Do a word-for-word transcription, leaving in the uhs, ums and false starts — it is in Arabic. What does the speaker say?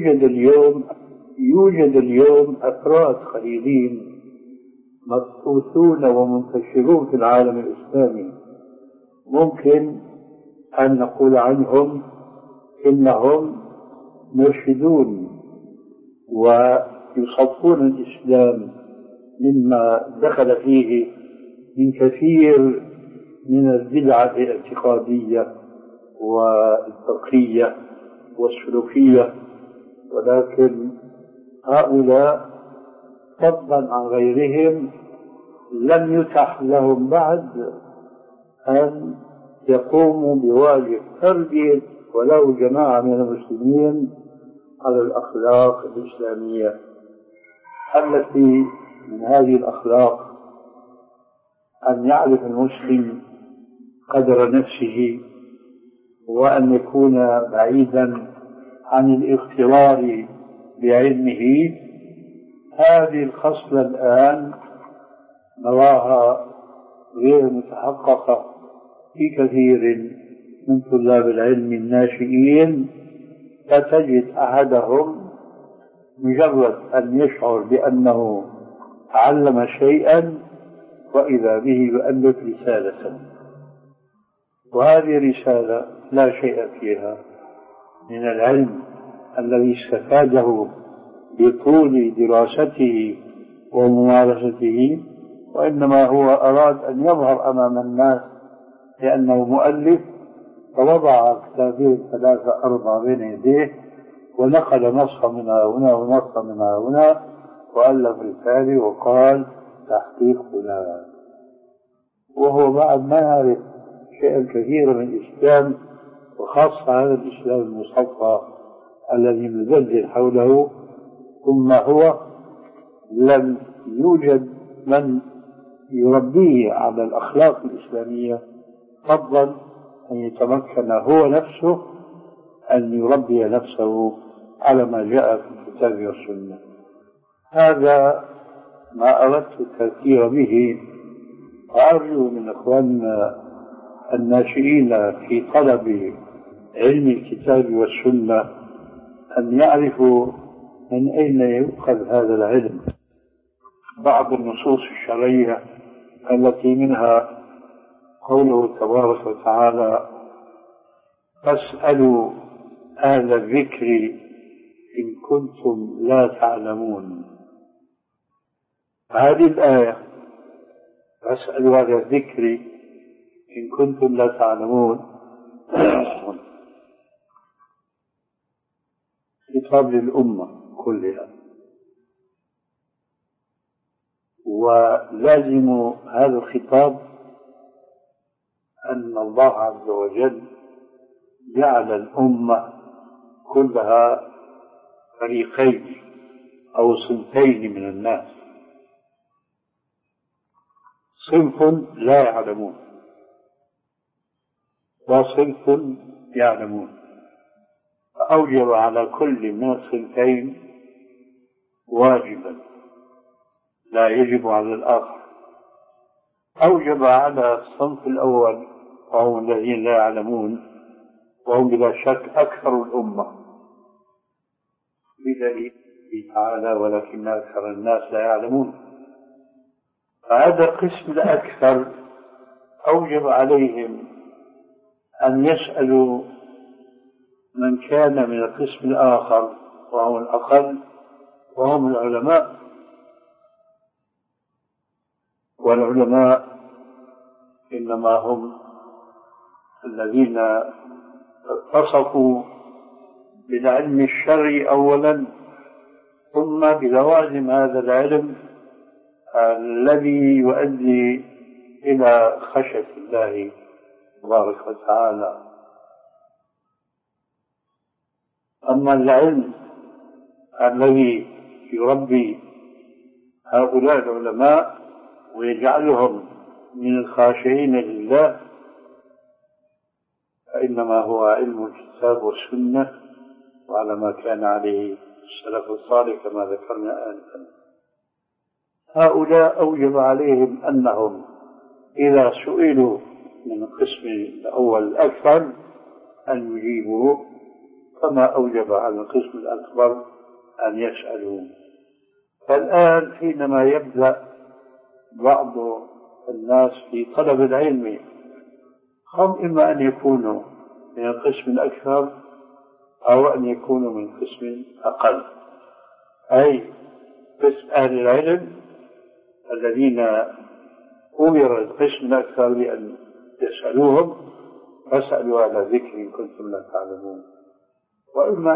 يوجد اليوم يوجد اليوم أفراد قليلين مبثوثون ومنتشرون في العالم الإسلامي، ممكن أن نقول عنهم إنهم مرشدون ويصفون الإسلام مما دخل فيه من كثير من البدع الاعتقادية والفقهية والسلوكية، ولكن هؤلاء فضلا عن غيرهم لم يتح لهم بعد أن يقوموا بواجب تربية ولو جماعة من المسلمين على الأخلاق الإسلامية، التي من هذه الأخلاق أن يعرف المسلم قدر نفسه، وأن يكون بعيدا عن الاغترار بعلمه. هذه الخصلة الآن نراها غير متحققة في كثير من طلاب العلم الناشئين، فتجد أحدهم مجرد أن يشعر بأنه تعلم شيئا وإذا به يؤلف رسالة، وهذه رسالة لا شيء فيها من العلم الذي استفاده بطول دراسته وممارسته، وإنما هو أراد أن يظهر أمام الناس لأنه مؤلف، فوضع كتابين ثلاثة أربعة بين يديه ونقل نصا من هنا ونصا من هنا وألف رسالة وقال تحقيق فلان، وهو بعد ما يعرف شيئا كثيرا من الإسلام، وخاصة هذا الإسلام المصفى الذي مزلزل حوله. ثم هو لم يوجد من يربيه على الأخلاق الإسلامية، فضلا أن يتمكن هو نفسه أن يربي نفسه على ما جاء في الكتاب والسنة. هذا ما أردت التذكير به، وأرجو من إخواننا الناشئين في طلب علم الكتاب والسنة أن يعرفوا من أين يؤخذ هذا العلم. بعض النصوص الشرعية التي منها قوله تبارك وتعالى فاسألوا أهل الذكر إن كنتم لا تعلمون. هذه الآية فاسألوا أهل الذكر إن كنتم لا تعلمون خطاب للأمة كلها، ولازم هذا الخطاب أن الله عز وجل جعل الأمة كلها فريقين أو صنفين من الناس، صنف لا يعلمون وصنف يعلمون، فأوجب على كل من الصنفين واجبا لا يجب على الآخر. أوجب على الصنف الأول وهم الذين لا يعلمون، وهم بلا شك أكثر الأمة، بدليل تعالى ولكن أكثر الناس لا يعلمون. فهذا القسم الأكثر أوجب عليهم أن يسألوا من كان من القسم الآخر وهم الأقل وهم العلماء، والعلماء إنما هم الذين اتصفوا بالعلم الشرعي أولا، ثم بلوازم هذا العلم الذي يؤدي إلى خشية الله تبارك وتعالى. أما العلم الذي يربي هؤلاء العلماء ويجعلهم من الخاشعين لله فإنما هو علم الكتاب والسنة وعلى ما كان عليه السلف الصالح كما ذكرنا آنفا. هؤلاء أوجب عليهم أنهم إذا سئلوا من القسم الأول الأكثر أن يجيبوا، كما أوجب على القسم الأكبر أن يسألوا. فالآن حينما يبدأ بعض الناس في طلب العلم هم إما أن يكونوا من القسم الأكثر أو أن يكونوا من قسم أقل، أي قسم أهل العلم الذين أمر القسم الأكثر بأن يسألوهم فاسألوا على ذكر إن كنتم لا تعلمون، وإما